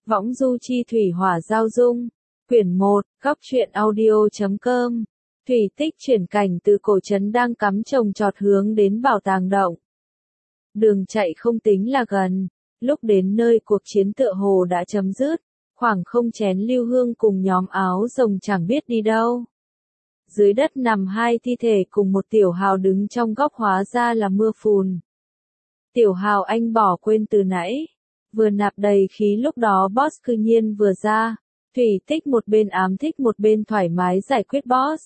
Võng du chi thủy hỏa giao dung. Quyển 1, góc truyện audio.com. Thủy Tích chuyển cảnh từ cổ trấn đang cắm trồng trọt hướng đến bảo tàng động. Đường chạy không tính là gần, lúc đến nơi cuộc chiến tựa hồ đã chấm dứt, khoảng không chén Lưu Hương cùng nhóm áo rồng chẳng biết đi đâu. Dưới đất nằm hai thi thể cùng một tiểu hào đứng trong góc, hóa ra là Mưa Phùn. Tiểu hào anh bỏ quên từ nãy, vừa nạp đầy khí lúc đó boss cư nhiên vừa ra, Thủy Tích một bên ám thích một bên thoải mái giải quyết boss.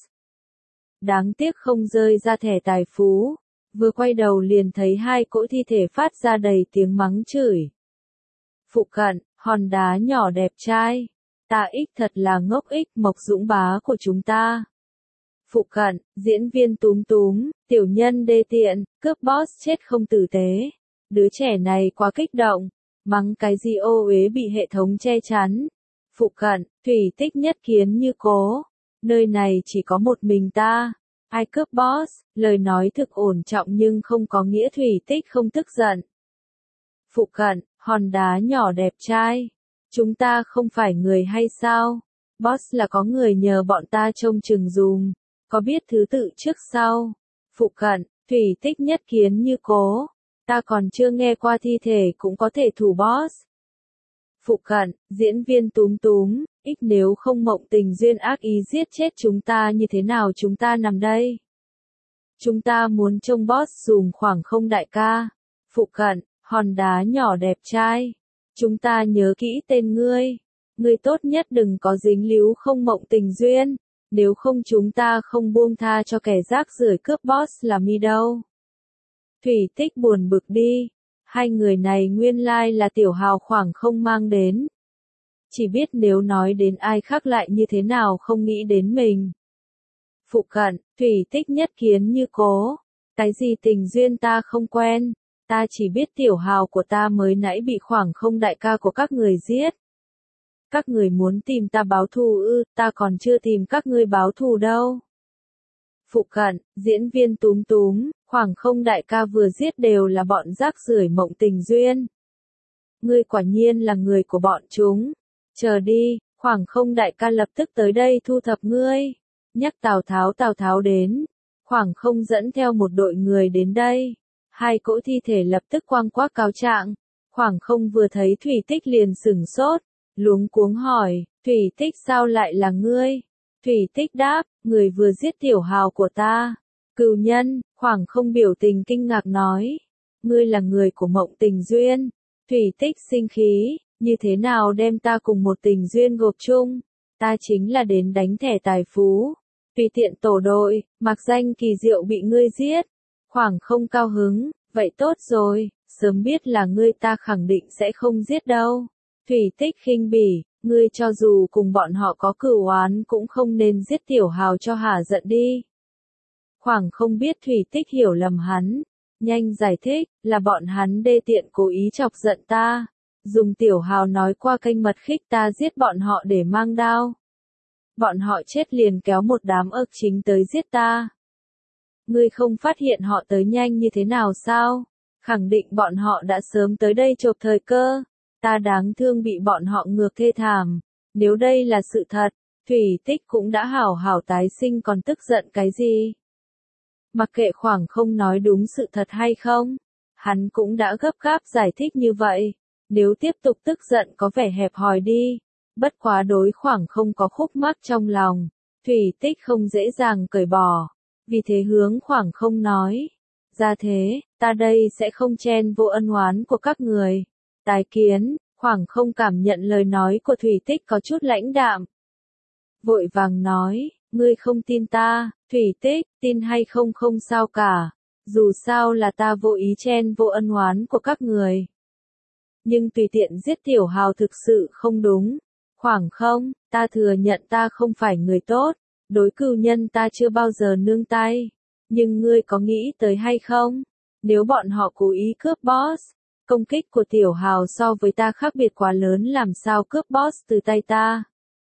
Đáng tiếc không rơi ra thẻ tài phú, vừa quay đầu liền thấy hai cỗ thi thể phát ra đầy tiếng mắng chửi. Phụ cận, hòn đá nhỏ đẹp trai, ta ích thật là ngốc ích Mộc Dũng bá của chúng ta. Phụ cận, diễn viên túm túm, tiểu nhân đê tiện, cướp boss chết không tử tế. Đứa trẻ này quá kích động, mắng cái gì ô uế bị hệ thống che chắn. Phụ cận, Thủy Tích nhất kiến như cố, nơi này chỉ có một mình ta. Ai cướp boss, lời nói thực ổn trọng nhưng không có nghĩa Thủy Tích không tức giận. Phụ cận, hòn đá nhỏ đẹp trai, chúng ta không phải người hay sao? Boss là có người nhờ bọn ta trông chừng dùm, có biết thứ tự trước sau. Phụ cận, Thủy Tích nhất kiến như cố, ta còn chưa nghe qua thi thể cũng có thể thủ boss. Phụ cận, diễn viên túm túm, ích nếu không Mộng Tình Duyên ác ý giết chết chúng ta như thế nào chúng ta nằm đây? Chúng ta muốn trông boss dùm khoảng không đại ca. Phụ cận, hòn đá nhỏ đẹp trai, chúng ta nhớ kỹ tên ngươi. Ngươi tốt nhất đừng có dính líu không Mộng Tình Duyên, nếu không chúng ta không buông tha cho kẻ rác rưởi cướp boss là mi đâu. Thủy Tích buồn bực đi. Hai người này nguyên lai là tiểu hào khoảng không mang đến. Chỉ biết nếu nói đến ai khác lại như thế nào không nghĩ đến mình. Phụ cận, Thủy Tích nhất kiến như cố. Cái gì Tình Duyên ta không quen. Ta chỉ biết tiểu hào của ta mới nãy bị khoảng không đại ca của các người giết. Các người muốn tìm ta báo thù ư, ta còn chưa tìm các ngươi báo thù đâu. Phụ cận, diễn viên túm túm, khoảng không đại ca vừa giết đều là bọn rác rưởi Mộng Tình Duyên. Ngươi quả nhiên là người của bọn chúng. Chờ đi, khoảng không đại ca lập tức tới đây thu thập ngươi. Nhắc Tào Tháo đến. Khoảng không dẫn theo một đội người đến đây. Hai cỗ thi thể lập tức quang quác cáo trạng. Khoảng không vừa thấy Thủy Tích liền sửng sốt, luống cuống hỏi, Thủy Tích sao lại là ngươi? Thủy Tích đáp, người vừa giết tiểu hào của ta. Cừu nhân, khoảng không biểu tình kinh ngạc nói. Ngươi là người của Mộng Tình Duyên. Thủy Tích sinh khí, như thế nào đem ta cùng một tình duyên gộp chung? Ta chính là đến đánh thẻ tài phú. Tùy tiện tổ đội, mặc danh kỳ diệu bị ngươi giết. Khoảng không cao hứng, vậy tốt rồi, sớm biết là ngươi ta khẳng định sẽ không giết đâu. Thủy Tích khinh bỉ, ngươi cho dù cùng bọn họ có cửu oán cũng không nên giết tiểu hào cho hả giận đi. Khoảng không biết Thủy Tích hiểu lầm hắn, nhanh giải thích, là bọn hắn đê tiện cố ý chọc giận ta, dùng tiểu hào nói qua kênh mật khích ta giết bọn họ để mang đao. Bọn họ chết liền kéo một đám ức chính tới giết ta. Ngươi không phát hiện họ tới nhanh như thế nào sao? Khẳng định bọn họ đã sớm tới đây chộp thời cơ. Ta đáng thương bị bọn họ ngược thê thảm. Nếu đây là sự thật, Thủy Tích cũng đã hảo hảo tái sinh còn tức giận cái gì? Mặc kệ khoảng không nói đúng sự thật hay không, hắn cũng đã gấp gáp giải thích như vậy. Nếu tiếp tục tức giận có vẻ hẹp hòi đi. Bất quá đối khoảng không có khúc mắc trong lòng, Thủy Tích không dễ dàng cởi bỏ. Vì thế hướng khoảng không nói. Ra thế, ta đây sẽ không chen vô ân oán của các người. Tái kiến, khoảng không cảm nhận lời nói của Thủy Tích có chút lãnh đạm. Vội vàng nói, ngươi không tin ta, Thủy Tích, tin hay không không sao cả. Dù sao là ta vô ý chen vô ân oán của các người. Nhưng tùy tiện giết tiểu hào thực sự không đúng. Khoảng không, ta thừa nhận ta không phải người tốt. Đối cừu nhân ta chưa bao giờ nương tay. Nhưng ngươi có nghĩ tới hay không? Nếu bọn họ cố ý cướp boss, công kích của tiểu hào so với ta khác biệt quá lớn làm sao cướp boss từ tay ta?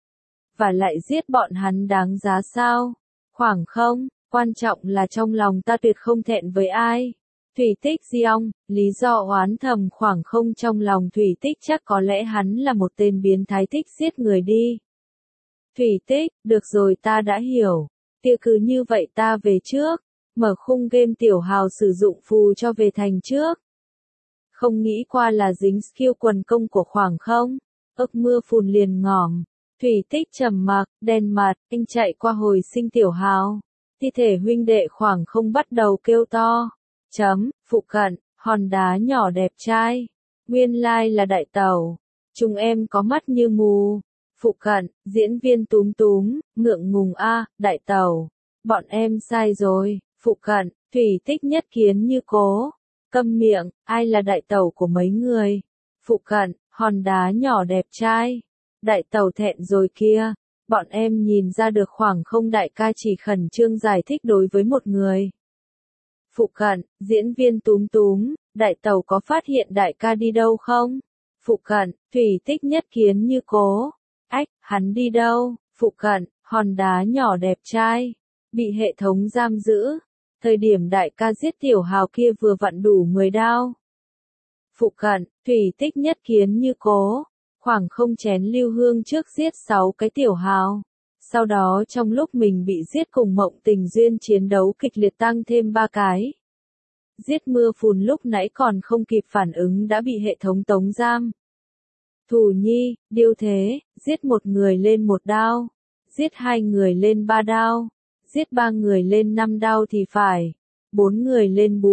Và lại giết bọn hắn đáng giá sao? Khoảng không, quan trọng là trong lòng ta tuyệt không thẹn với ai. Thủy Tích Diong, lý do oán thầm khoảng không trong lòng Thủy Tích chắc có lẽ hắn là một tên biến thái thích giết người đi. Thủy Tích, được rồi ta đã hiểu. Tiệc cứ như vậy ta về trước. Mở khung game tiểu hào sử dụng phù cho về thành trước. Không nghĩ qua là dính skill quần công của khoảng không. Ức mưa phùn liền ngỏm. Thủy Tích trầm mặc, đen mặt, anh chạy qua hồi sinh tiểu hào. Thi thể huynh đệ khoảng không bắt đầu kêu to. Phụ cận, hòn đá nhỏ đẹp trai. Nguyên lai là đại tẩu. Chúng em có mắt như mù. Phụ cận, diễn viên túm túm, ngượng ngùng đại tẩu. Bọn em sai rồi. Phụ cận, Thủy Tích nhất kiến như cố. Câm miệng, ai là đại tẩu của mấy người? Phụ cận, hòn đá nhỏ đẹp trai. Đại tẩu thẹn rồi kia. Bọn em nhìn ra được khoảng không đại ca chỉ khẩn trương giải thích đối với một người. Phụ cận, diễn viên túm túm, đại tẩu có phát hiện đại ca đi đâu không? Phụ cận, Thủy Tích nhất kiến như cố. Ách, hắn đi đâu? Phụ cận, hòn đá nhỏ đẹp trai. Bị hệ thống giam giữ. Thời điểm đại ca giết tiểu hào kia vừa vặn đủ 10 đao. Phụ cận, Thủy Tích nhất kiến như cố. Khoảng không chén lưu hương trước giết 6 cái tiểu hào. Sau đó trong lúc mình bị giết cùng Mộng Tình Duyên chiến đấu kịch liệt tăng thêm 3 cái. Giết mưa phùn lúc nãy còn không kịp phản ứng đã bị hệ thống tống giam. Thủ nhi, điêu thế, giết một người lên 1 đao. Giết 2 người lên 3 đao. Giết 3 người lên 5 đao thì phải. 4 người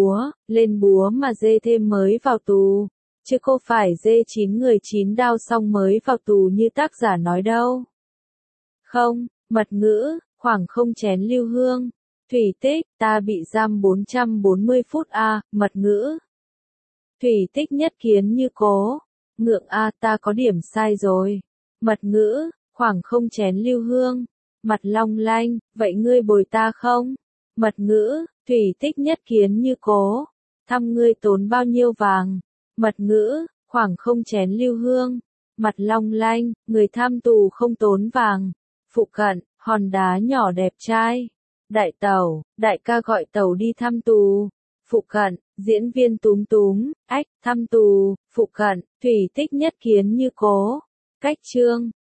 lên búa mà dê thêm mới vào tù. Chứ cô phải dê 9 người 9 đao xong mới vào tù như tác giả nói đâu. Không, mật ngữ, khoảng không chén lưu hương. Thủy Tích, ta bị giam 440 phút mật ngữ. Thủy Tích nhất kiến như cố. Ngượng ta có điểm sai rồi. Mật ngữ, khoảng không chén lưu hương. Mặt long lanh, vậy ngươi bồi ta không? Mật ngữ, Thủy Tích nhất kiến như cố. Thăm ngươi tốn bao nhiêu vàng? Mật ngữ, khoảng không chén lưu hương. Mặt long lanh, người tham tù không tốn vàng. Phụ cận, hòn đá nhỏ đẹp trai. Đại tẩu, đại ca gọi tẩu đi thăm tù. Phụ cận, diễn viên túm túm, ách, thăm tù. Phụ cận, Thủy Tích nhất kiến như cố. Cách chương